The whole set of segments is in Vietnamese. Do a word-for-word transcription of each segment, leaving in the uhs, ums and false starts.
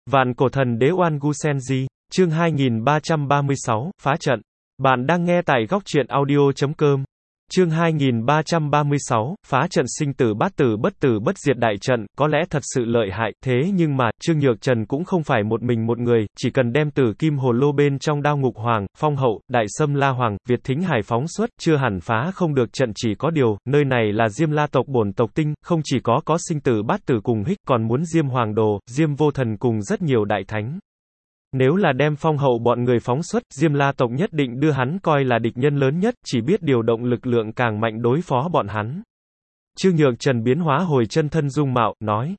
Vạn cổ thần đế Oan Gu Senji, chương hai nghìn ba trăm ba mươi sáu, phá trận. Bạn đang nghe tại góc truyện audio chấm com. Chương hai nghìn ba trăm ba mươi sáu, phá trận sinh tử bát tử bất tử bất diệt đại trận, có lẽ thật sự lợi hại, thế nhưng mà, Trương Nhược Trần cũng không phải một mình một người, chỉ cần đem tử kim hồ lô bên trong Đao Ngục Hoàng, Phong Hậu, Đại Sâm La Hoàng, Việt Thính Hải phóng xuất, chưa hẳn phá không được trận, chỉ có điều, nơi này là Diêm La tộc bổn tộc tinh, không chỉ có có sinh tử bát tử cùng hích, còn muốn Diêm Hoàng Đồ, Diêm Vô Thần cùng rất nhiều đại thánh. Nếu là đem Phong Hậu bọn người phóng xuất, Diêm La tộc nhất định đưa hắn coi là địch nhân lớn nhất, chỉ biết điều động lực lượng càng mạnh đối phó bọn hắn. Trương Nhược Trần biến hóa hồi chân thân dung mạo, nói: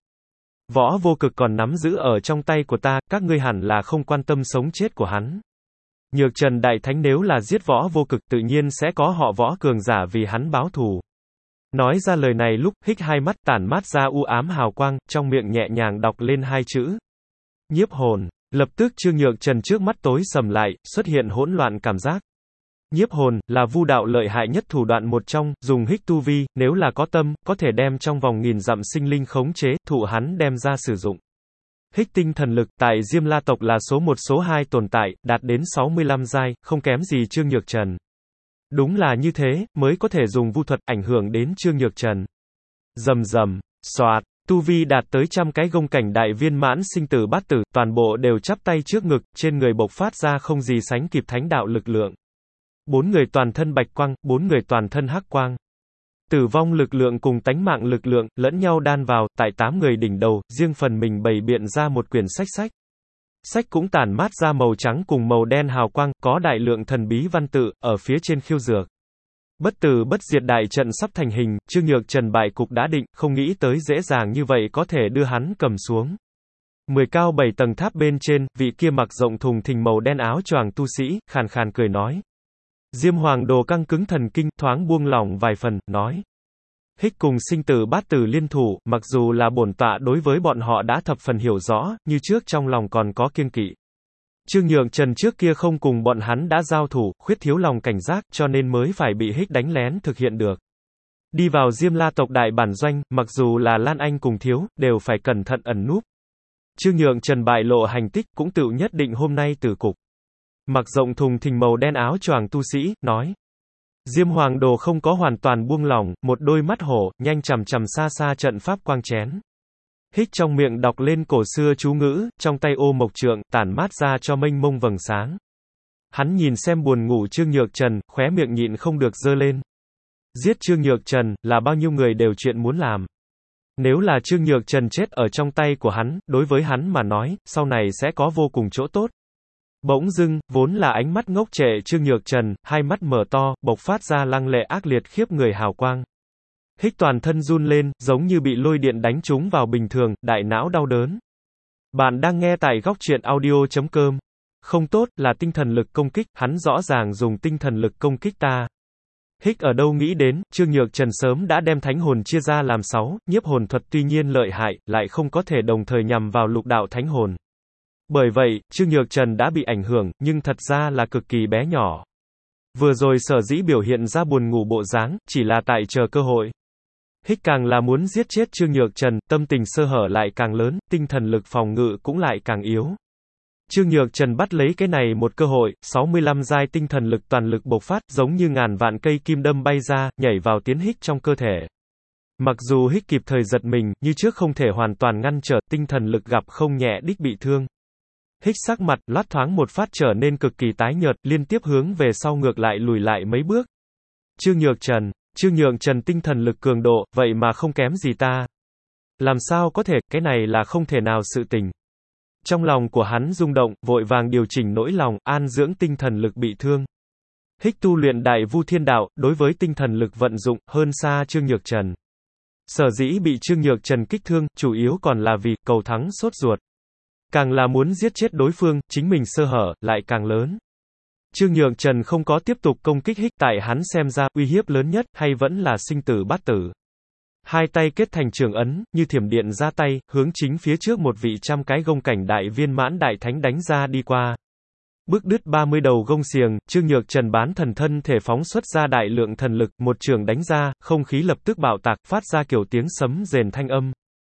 Võ Vô Cực còn nắm giữ ở trong tay của ta, các ngươi hẳn là không quan tâm sống chết của hắn. Nhược Trần đại thánh nếu là giết Võ Vô Cực, tự nhiên sẽ có họ Võ cường giả vì hắn báo thù. Nói ra lời này lúc, hích hai mắt tản mát ra u ám hào quang, trong miệng nhẹ nhàng đọc lên hai chữ: nhiếp hồn. Lập tức Trương Nhược Trần trước mắt tối sầm lại, xuất hiện hỗn loạn cảm giác. Nhiếp hồn, là vu đạo lợi hại nhất thủ đoạn một trong, dùng hích tu vi, nếu là có tâm, có thể đem trong vòng nghìn dặm sinh linh khống chế, thụ hắn đem ra sử dụng. Hích tinh thần lực, tại Diêm La tộc là số một số hai tồn tại, đạt đến sáu mươi lăm giai, không kém gì Trương Nhược Trần. Đúng là như thế, mới có thể dùng vu thuật, ảnh hưởng đến Trương Nhược Trần. Rầm rầm, xoạt. Tu vi đạt tới trăm cái gông cảnh đại viên mãn sinh tử bát tử, toàn bộ đều chắp tay trước ngực, trên người bộc phát ra không gì sánh kịp thánh đạo lực lượng. Bốn người toàn thân bạch quang, bốn người toàn thân hắc quang. Tử vong lực lượng cùng tánh mạng lực lượng, lẫn nhau đan vào, tại tám người đỉnh đầu, riêng phần mình bày biện ra một quyển sách sách. Sách cũng tản mát ra màu trắng cùng màu đen hào quang, có đại lượng thần bí văn tự, ở phía trên khiêu dược. Bất tử bất diệt đại trận sắp thành hình, Trương Nhược Trần bại cục đã định, không nghĩ tới dễ dàng như vậy có thể đưa hắn cầm xuống. Mười cao bảy tầng tháp bên trên, vị kia mặc rộng thùng thình màu đen áo choàng tu sĩ, khàn khàn cười nói. Diêm Hoàng Đồ căng cứng thần kinh, thoáng buông lỏng vài phần, nói. Hích cùng sinh tử bát tử liên thủ, mặc dù là bổn tọa đối với bọn họ đã thập phần hiểu rõ, như trước trong lòng còn có kiêng kỵ. Trương Nhược Trần trước kia không cùng bọn hắn đã giao thủ, khuyết thiếu lòng cảnh giác, cho nên mới phải bị hích đánh lén thực hiện được. Đi vào Diêm La tộc đại bản doanh, mặc dù là Lan Anh cùng thiếu, đều phải cẩn thận ẩn núp. Trương Nhược Trần bại lộ hành tích, cũng tự nhất định hôm nay tử cục. Mặc rộng thùng thình màu đen áo choàng tu sĩ, nói. Diêm Hoàng Đồ không có hoàn toàn buông lỏng, một đôi mắt hổ, nhanh chằm chằm xa xa trận pháp quang chén. Hích trong miệng đọc lên cổ xưa chú ngữ, trong tay ô mộc trượng, tản mát ra cho mênh mông vầng sáng. Hắn nhìn xem buồn ngủ Trương Nhược Trần, khóe miệng nhịn không được giơ lên. Giết Trương Nhược Trần, là bao nhiêu người đều chuyện muốn làm. Nếu là Trương Nhược Trần chết ở trong tay của hắn, đối với hắn mà nói, sau này sẽ có vô cùng chỗ tốt. Bỗng dưng, vốn là ánh mắt ngốc trệ Trương Nhược Trần, hai mắt mở to, bộc phát ra lăng lệ ác liệt khiếp người hào quang. Hích toàn thân run lên, giống như bị lôi điện đánh trúng vào bình thường, đại não đau đớn. Bạn đang nghe tại góc truyện audio chấm com. Không tốt, là tinh thần lực công kích, hắn rõ ràng dùng tinh thần lực công kích ta. Hích ở đâu nghĩ đến, Trương Nhược Trần sớm đã đem thánh hồn chia ra làm sáu, nhiếp hồn thuật tuy nhiên lợi hại, lại không có thể đồng thời nhằm vào lục đạo thánh hồn. Bởi vậy, Trương Nhược Trần đã bị ảnh hưởng, nhưng thật ra là cực kỳ bé nhỏ. Vừa rồi sở dĩ biểu hiện ra buồn ngủ bộ dáng, chỉ là tại chờ cơ hội. Hích càng là muốn giết chết Trương Nhược Trần, tâm tình sơ hở lại càng lớn, tinh thần lực phòng ngự cũng lại càng yếu. Trương Nhược Trần bắt lấy cái này một cơ hội, sáu mươi lăm giai tinh thần lực toàn lực bộc phát, giống như ngàn vạn cây kim đâm bay ra, nhảy vào tiến hích trong cơ thể. Mặc dù hích kịp thời giật mình, như trước không thể hoàn toàn ngăn trở, tinh thần lực gặp không nhẹ đích bị thương. Hích sắc mặt, loát thoáng một phát trở nên cực kỳ tái nhợt, liên tiếp hướng về sau ngược lại lùi lại mấy bước. Trương Nhược Trần. Trương Nhược Trần tinh thần lực cường độ, vậy mà không kém gì ta. Làm sao có thể, cái này là không thể nào sự tình. Trong lòng của hắn rung động, vội vàng điều chỉnh nỗi lòng, an dưỡng tinh thần lực bị thương. Hích tu luyện đại vu thiên đạo, đối với tinh thần lực vận dụng, hơn xa Trương Nhược Trần. Sở dĩ bị Trương Nhược Trần kích thương, chủ yếu còn là vì, cầu thắng sốt ruột. Càng là muốn giết chết đối phương, chính mình sơ hở, lại càng lớn. Trương Nhược Trần không có tiếp tục công kích hích, tại hắn xem ra, uy hiếp lớn nhất, hay vẫn là sinh tử bát tử. Hai tay kết thành trường ấn, như thiểm điện ra tay, hướng chính phía trước một vị trăm cái gông cảnh đại viên mãn đại thánh đánh ra đi qua. Bức đứt ba mươi đầu gông xiềng, Trương Nhược Trần bán thần thân thể phóng xuất ra đại lượng thần lực, một trường đánh ra, không khí lập tức bạo tạc, phát ra kiểu tiếng sấm rền thanh âm.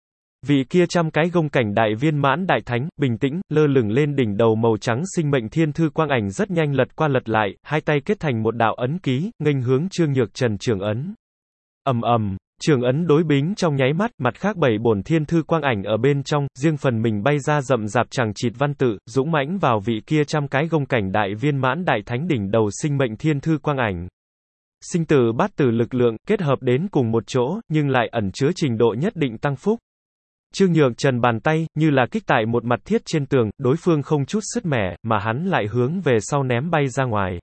Vị kia trăm cái gông cảnh đại viên mãn đại thánh, bình tĩnh, lơ lửng lên đỉnh đầu màu trắng sinh mệnh thiên thư quang ảnh rất nhanh lật qua lật lại, hai tay kết thành một đạo ấn ký, nghênh hướng Trương Nhược Trần trường ấn. Ầm ầm, trường ấn đối bính trong nháy mắt, mặt khác bảy bổn thiên thư quang ảnh ở bên trong, riêng phần mình bay ra rậm rạp chẳng chịt văn tự, dũng mãnh vào vị kia trăm cái gông cảnh đại viên mãn đại thánh đỉnh đầu sinh mệnh thiên thư quang ảnh. Sinh tử bát tử lực lượng, kết hợp đến cùng một chỗ, nhưng lại ẩn chứa trình độ nhất định tăng phúc. Trương Nhược Trần bàn tay, như là kích tại một mặt thiết trên tường, đối phương không chút sứt mẻ, mà hắn lại hướng về sau ném bay ra ngoài.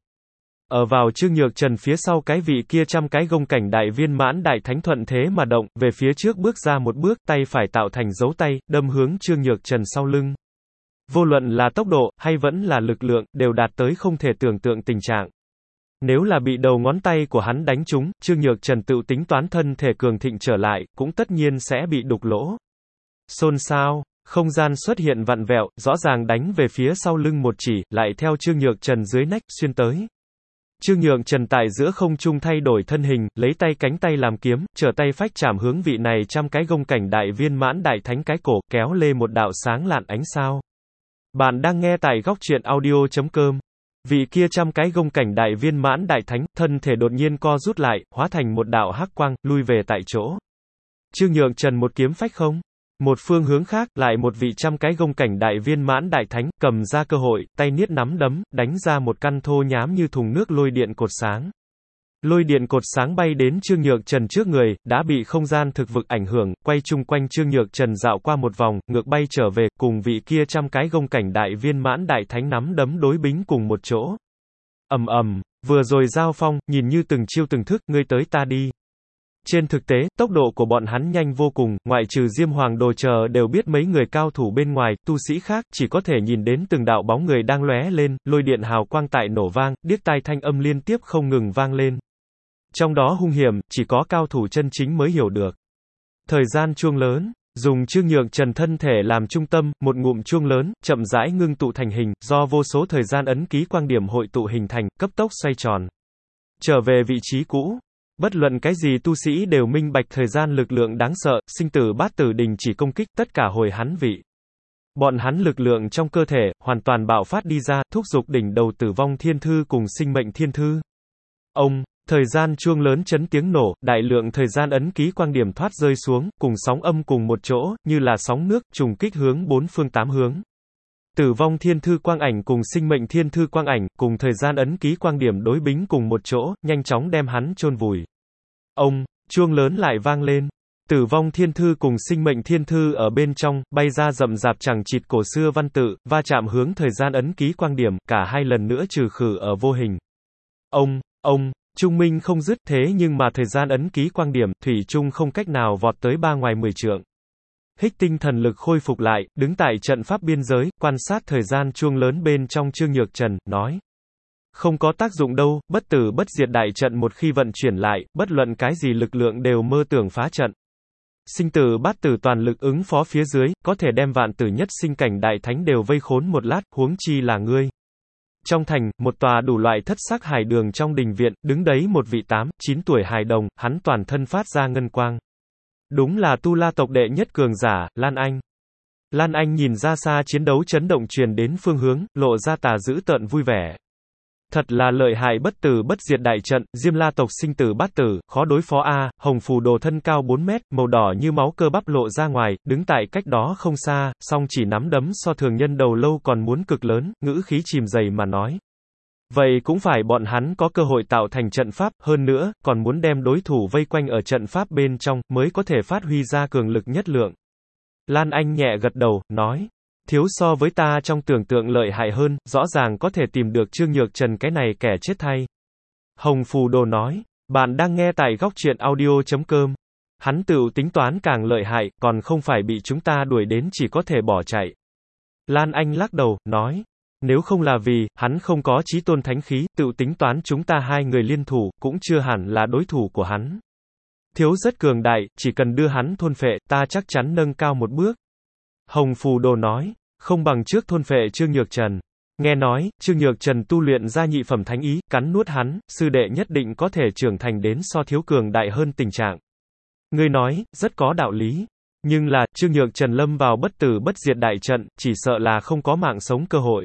Ở vào Trương Nhược Trần phía sau cái vị kia trăm cái gông cảnh đại viên mãn đại thánh thuận thế mà động, về phía trước bước ra một bước, tay phải tạo thành dấu tay, đâm hướng Trương Nhược Trần sau lưng. Vô luận là tốc độ, hay vẫn là lực lượng, đều đạt tới không thể tưởng tượng tình trạng. Nếu là bị đầu ngón tay của hắn đánh trúng, Trương Nhược Trần tự tính toán thân thể cường thịnh trở lại, cũng tất nhiên sẽ bị đục lỗ. Xôn xao, không gian xuất hiện vặn vẹo, rõ ràng đánh về phía sau lưng một chỉ, lại theo Trương Nhược Trần dưới nách, xuyên tới. Trương Nhược Trần tại giữa không trung thay đổi thân hình, lấy tay cánh tay làm kiếm, trở tay phách chạm hướng vị này trăm cái gông cảnh đại viên mãn đại thánh cái cổ, kéo lê một đạo sáng lạn ánh sao. Bạn đang nghe tại góc truyện audio chấm com. Vị kia trăm cái gông cảnh đại viên mãn đại thánh, thân thể đột nhiên co rút lại, hóa thành một đạo hắc quang, lui về tại chỗ. Trương Nhược Trần một kiếm phách không. Một phương hướng khác, lại một vị trăm cái gông cảnh đại viên mãn đại thánh, cầm ra cơ hội, tay niết nắm đấm, đánh ra một căn thô nhám như thùng nước lôi điện cột sáng. Lôi điện cột sáng bay đến Trương Nhược Trần trước người, đã bị không gian thực vực ảnh hưởng, quay chung quanh Trương Nhược Trần dạo qua một vòng, ngược bay trở về, cùng vị kia trăm cái gông cảnh đại viên mãn đại thánh nắm đấm đối bính cùng một chỗ. Ầm ầm, vừa rồi giao phong, nhìn như từng chiêu từng thức, ngươi tới ta đi. Trên thực tế, tốc độ của bọn hắn nhanh vô cùng, ngoại trừ Diêm Hoàng Đồ chờ đều biết mấy người cao thủ bên ngoài, tu sĩ khác, chỉ có thể nhìn đến từng đạo bóng người đang lóe lên, lôi điện hào quang tại nổ vang, điếc tai thanh âm liên tiếp không ngừng vang lên. Trong đó hung hiểm, chỉ có cao thủ chân chính mới hiểu được. Thời gian chuông lớn, dùng Trương Nhược Trần thân thể làm trung tâm, một ngụm chuông lớn, chậm rãi ngưng tụ thành hình, do vô số thời gian ấn ký quang điểm hội tụ hình thành, cấp tốc xoay tròn. Trở về vị trí cũ. Bất luận cái gì tu sĩ đều minh bạch thời gian lực lượng đáng sợ, sinh tử bát tử đình chỉ công kích, tất cả hồi hắn vị. Bọn hắn lực lượng trong cơ thể, hoàn toàn bạo phát đi ra, thúc giục đỉnh đầu tử vong thiên thư cùng sinh mệnh thiên thư. Ông, thời gian chuông lớn chấn tiếng nổ, đại lượng thời gian ấn ký quang điểm thoát rơi xuống, cùng sóng âm cùng một chỗ, như là sóng nước, trùng kích hướng bốn phương tám hướng. Tử vong thiên thư quang ảnh cùng sinh mệnh thiên thư quang ảnh, cùng thời gian ấn ký quang điểm đối bính cùng một chỗ, nhanh chóng đem hắn chôn vùi. Ông, chuông lớn lại vang lên. Tử vong thiên thư cùng sinh mệnh thiên thư ở bên trong, bay ra rậm rạp chẳng chịt cổ xưa văn tự, va chạm hướng thời gian ấn ký quang điểm, cả hai lần nữa trừ khử ở vô hình. Ông, ông, trung minh không dứt, thế nhưng mà thời gian ấn ký quang điểm, thủy chung không cách nào vọt tới ba ngoài mười trượng. Hích tinh thần lực khôi phục lại, đứng tại trận pháp biên giới, quan sát thời gian chuông lớn bên trong Trương Nhược Trần, nói. Không có tác dụng đâu, bất tử bất diệt đại trận một khi vận chuyển lại, bất luận cái gì lực lượng đều mơ tưởng phá trận. Sinh tử bát tử toàn lực ứng phó phía dưới, có thể đem vạn tử nhất sinh cảnh đại thánh đều vây khốn một lát, huống chi là ngươi. Trong thành, một tòa đủ loại thất sắc hài đường trong đình viện, đứng đấy một vị tám, chín tuổi hài đồng, hắn toàn thân phát ra ngân quang. Đúng là Tu La tộc đệ nhất cường giả, Lan Anh. Lan Anh nhìn ra xa chiến đấu chấn động truyền đến phương hướng, lộ ra tà dữ tợn vui vẻ. Thật là lợi hại bất tử bất diệt đại trận, Diêm La tộc sinh tử bát tử, khó đối phó a. Hồng phù đồ thân cao bốn mét, màu đỏ như máu cơ bắp lộ ra ngoài, đứng tại cách đó không xa, song chỉ nắm đấm so thường nhân đầu lâu còn muốn cực lớn, ngữ khí chìm dày mà nói. Vậy cũng phải bọn hắn có cơ hội tạo thành trận pháp, hơn nữa, còn muốn đem đối thủ vây quanh ở trận pháp bên trong, mới có thể phát huy ra cường lực nhất lượng. Lan Anh nhẹ gật đầu, nói. Thiếu so với ta trong tưởng tượng lợi hại hơn, rõ ràng có thể tìm được Trương Nhược Trần cái này kẻ chết thay. Hồng phù đồ nói. Bạn đang nghe tại góc truyện audio chấm com. Hắn tự tính toán càng lợi hại, còn không phải bị chúng ta đuổi đến chỉ có thể bỏ chạy. Lan Anh lắc đầu, nói. Nếu không là vì, hắn không có chí tôn thánh khí, tự tính toán chúng ta hai người liên thủ, cũng chưa hẳn là đối thủ của hắn. Thiếu rất cường đại, chỉ cần đưa hắn thôn phệ, ta chắc chắn nâng cao một bước. Hồng phù đồ nói, không bằng trước thôn phệ Trương Nhược Trần. Nghe nói, Trương Nhược Trần tu luyện ra nhị phẩm thánh ý, cắn nuốt hắn, sư đệ nhất định có thể trưởng thành đến so thiếu cường đại hơn tình trạng. Ngươi nói, rất có đạo lý. Nhưng là, Trương Nhược Trần lâm vào bất tử bất diệt đại trận, chỉ sợ là không có mạng sống cơ hội.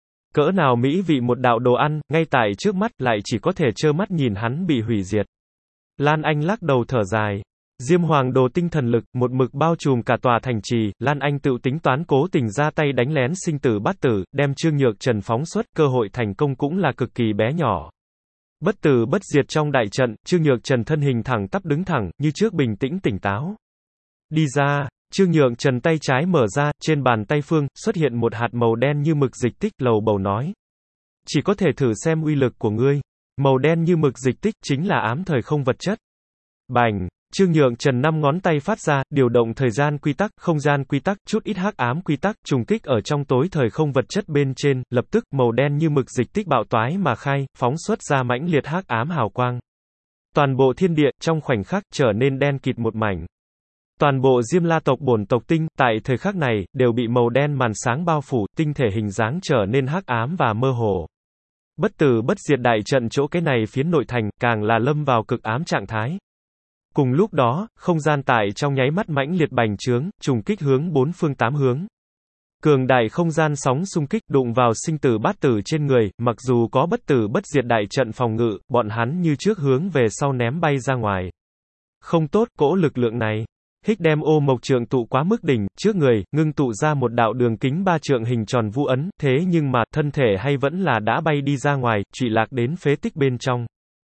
Cỡ nào mỹ vị một đạo đồ ăn, ngay tại trước mắt, lại chỉ có thể trơ mắt nhìn hắn bị hủy diệt. Lan Anh lắc đầu thở dài. Diêm Hoàng Đồ tinh thần lực, một mực bao trùm cả tòa thành trì, Lan Anh tự tính toán cố tình ra tay đánh lén sinh tử bát tử, đem Trương Nhược Trần phóng xuất, cơ hội thành công cũng là cực kỳ bé nhỏ. Bất tử bất diệt trong đại trận, Trương Nhược Trần thân hình thẳng tắp đứng thẳng, như trước bình tĩnh tỉnh táo. Đi ra, Trương Nhược Trần tay trái mở ra, trên bàn tay phương, xuất hiện một hạt màu đen như mực dịch tích, lầu bầu nói. Chỉ có thể thử xem uy lực của ngươi. Màu đen như mực dịch tích, chính là ám thời không vật chất. Bành! Trương Nhược Trần năm ngón tay phát ra, điều động thời gian quy tắc, không gian quy tắc, chút ít hắc ám quy tắc, trùng kích ở trong tối thời không vật chất bên trên, lập tức, màu đen như mực dịch tích bạo toái mà khai, phóng xuất ra mãnh liệt hắc ám hào quang. Toàn bộ thiên địa, trong khoảnh khắc, trở nên đen kịt một mảnh. Toàn bộ Diêm La tộc bổn tộc tinh, tại thời khắc này, đều bị màu đen màn sáng bao phủ, tinh thể hình dáng trở nên hắc ám và mơ hồ. Bất tử bất diệt đại trận chỗ cái này phiến nội thành, càng là lâm vào cực ám trạng thái. Cùng lúc đó, không gian tại trong nháy mắt mãnh liệt bành trướng, trùng kích hướng bốn phương tám hướng. Cường đại không gian sóng xung kích đụng vào sinh tử bát tử trên người, mặc dù có bất tử bất diệt đại trận phòng ngự, bọn hắn như trước hướng về sau ném bay ra ngoài. Không tốt, cỗ lực lượng này. Hích đem ô mộc trượng tụ quá mức đỉnh, trước người, ngưng tụ ra một đạo đường kính ba trượng hình tròn vu ấn, thế nhưng mà, thân thể hay vẫn là đã bay đi ra ngoài, trụy lạc đến phế tích bên trong.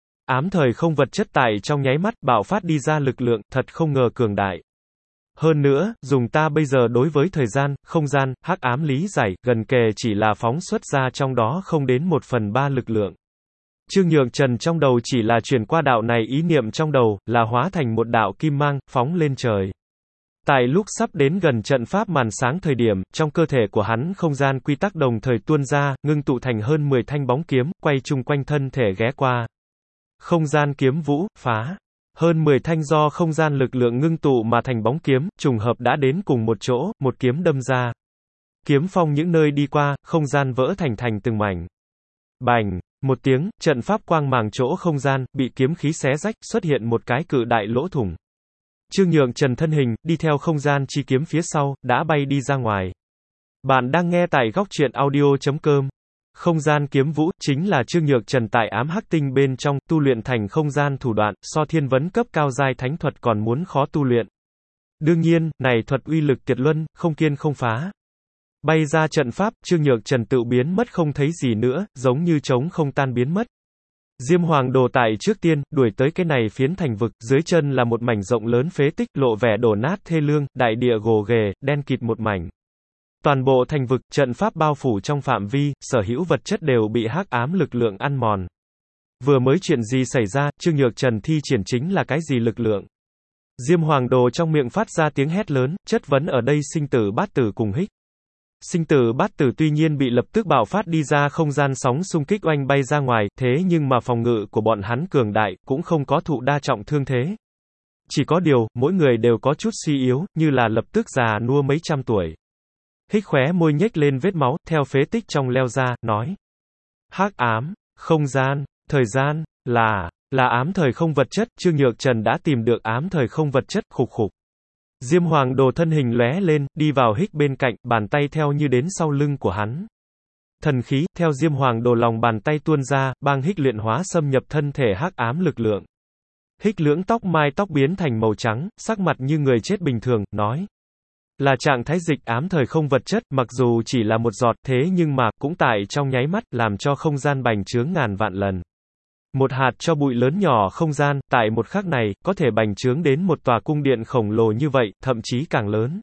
Ám thời không vật chất tại trong nháy mắt, bạo phát đi ra lực lượng, thật không ngờ cường đại. Hơn nữa, dùng ta bây giờ đối với thời gian, không gian, hắc ám lý giải, gần kề chỉ là phóng xuất ra trong đó không đến một phần ba lực lượng. Trương Nhược Trần trong đầu chỉ là chuyển qua đạo này ý niệm trong đầu, là hóa thành một đạo kim mang, phóng lên trời. Tại lúc sắp đến gần trận pháp màn sáng thời điểm, trong cơ thể của hắn không gian quy tắc đồng thời tuôn ra, ngưng tụ thành hơn mười thanh bóng kiếm, quay chung quanh thân thể ghé qua. Không gian kiếm vũ, phá. Hơn mười thanh do không gian lực lượng ngưng tụ mà thành bóng kiếm, trùng hợp đã đến cùng một chỗ, một kiếm đâm ra. Kiếm phong những nơi đi qua, không gian vỡ thành thành từng mảnh. Bành! Một tiếng, trận pháp quang màng chỗ không gian, bị kiếm khí xé rách, xuất hiện một cái cự đại lỗ thủng. Trương Nhược Trần thân hình, đi theo không gian chi kiếm phía sau, đã bay đi ra ngoài. Bạn đang nghe tại góc truyện audio chấm com. Không gian kiếm vũ, chính là Trương Nhược Trần tại ám hắc tinh bên trong, tu luyện thành không gian thủ đoạn, so thiên vấn cấp cao giai thánh thuật còn muốn khó tu luyện. Đương nhiên, này thuật uy lực tuyệt luân, không kiên không phá. Bay ra trận pháp, Trương Nhược Trần tự biến mất không thấy gì nữa, giống như trống không tan biến mất. Diêm Hoàng Đồ tại trước tiên, đuổi tới cái này phiến thành vực, dưới chân là một mảnh rộng lớn phế tích, lộ vẻ đổ nát thê lương, đại địa gồ ghề, đen kịt một mảnh. Toàn bộ thành vực, trận pháp bao phủ trong phạm vi, sở hữu vật chất đều bị hắc ám lực lượng ăn mòn. Vừa mới chuyện gì xảy ra, Trương Nhược Trần thi triển chính là cái gì lực lượng? Diêm Hoàng Đồ trong miệng phát ra tiếng hét lớn, chất vấn ở đây sinh tử bát tử cùng Hích. Sinh tử bát tử tuy nhiên bị lập tức bạo phát đi ra không gian sóng xung kích oanh bay ra ngoài, thế nhưng mà phòng ngự của bọn hắn cường đại, cũng không có thụ đa trọng thương thế. Chỉ có điều, mỗi người đều có chút suy yếu, như là lập tức già nua mấy trăm tuổi. Hích khóe môi nhếch lên vết máu, theo phế tích trong leo ra, nói. Hắc ám, không gian, thời gian, là, là ám thời không vật chất, Trương Nhược Trần đã tìm được ám thời không vật chất, khục khục. Diêm Hoàng Đồ thân hình lóe lên, đi vào Hích bên cạnh, bàn tay theo như đến sau lưng của hắn. Thần khí, theo Diêm Hoàng Đồ lòng bàn tay tuôn ra, bang Hích luyện hóa xâm nhập thân thể hắc ám lực lượng. Hích lưỡng tóc mai tóc biến thành màu trắng, sắc mặt như người chết bình thường, nói. Là trạng thái dịch ám thời không vật chất, mặc dù chỉ là một giọt, thế nhưng mà, cũng tại trong nháy mắt, làm cho không gian bành trướng ngàn vạn lần. Một hạt cho bụi lớn nhỏ không gian, tại một khắc này, có thể bành trướng đến một tòa cung điện khổng lồ như vậy, thậm chí càng lớn.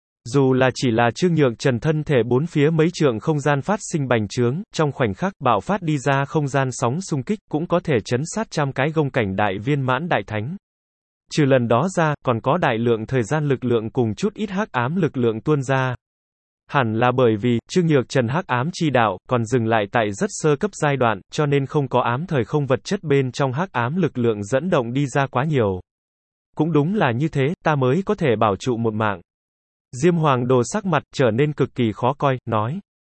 Dù là chỉ là Trương Nhược Trần thân thể bốn phía mấy trượng không gian phát sinh bành trướng, trong khoảnh khắc bạo phát đi ra không gian sóng xung kích, cũng có thể chấn sát trăm cái gông cảnh đại viên mãn đại thánh. Trừ lần đó ra, còn có đại lượng thời gian lực lượng cùng chút ít hắc ám lực lượng tuôn ra. Hẳn là bởi vì, Trương Nhược Trần hắc ám chi đạo, còn dừng lại tại rất sơ cấp giai đoạn, cho nên không có ám thời không vật chất bên trong hắc ám lực lượng dẫn động đi ra quá nhiều. Cũng đúng là như thế, ta mới có thể bảo trụ một mạng. Diêm Hoàng Đồ sắc mặt, trở nên cực kỳ khó coi, nói.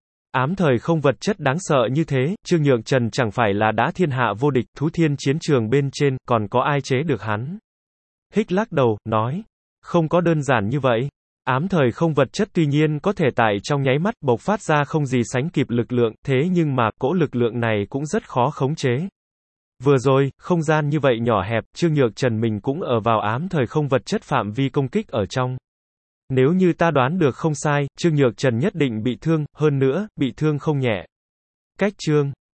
Ám thời không vật chất đáng sợ như thế, Trương Nhược Trần chẳng phải là đã thiên hạ vô địch, thú thiên chiến trường bên trên, còn có ai chế được hắn. Hích lắc đầu, nói. Không có đơn giản như vậy. Ám thời không vật chất tuy nhiên có thể tại trong nháy mắt bộc phát ra không gì sánh kịp lực lượng, thế nhưng mà, cỗ lực lượng này cũng rất khó khống chế. Vừa rồi, không gian như vậy nhỏ hẹp, Trương Nhược Trần mình cũng ở vào ám thời không vật chất phạm vi công kích ở trong. Nếu như ta đoán được không sai, Trương Nhược Trần nhất định bị thương, hơn nữa, bị thương không nhẹ. Cách Trương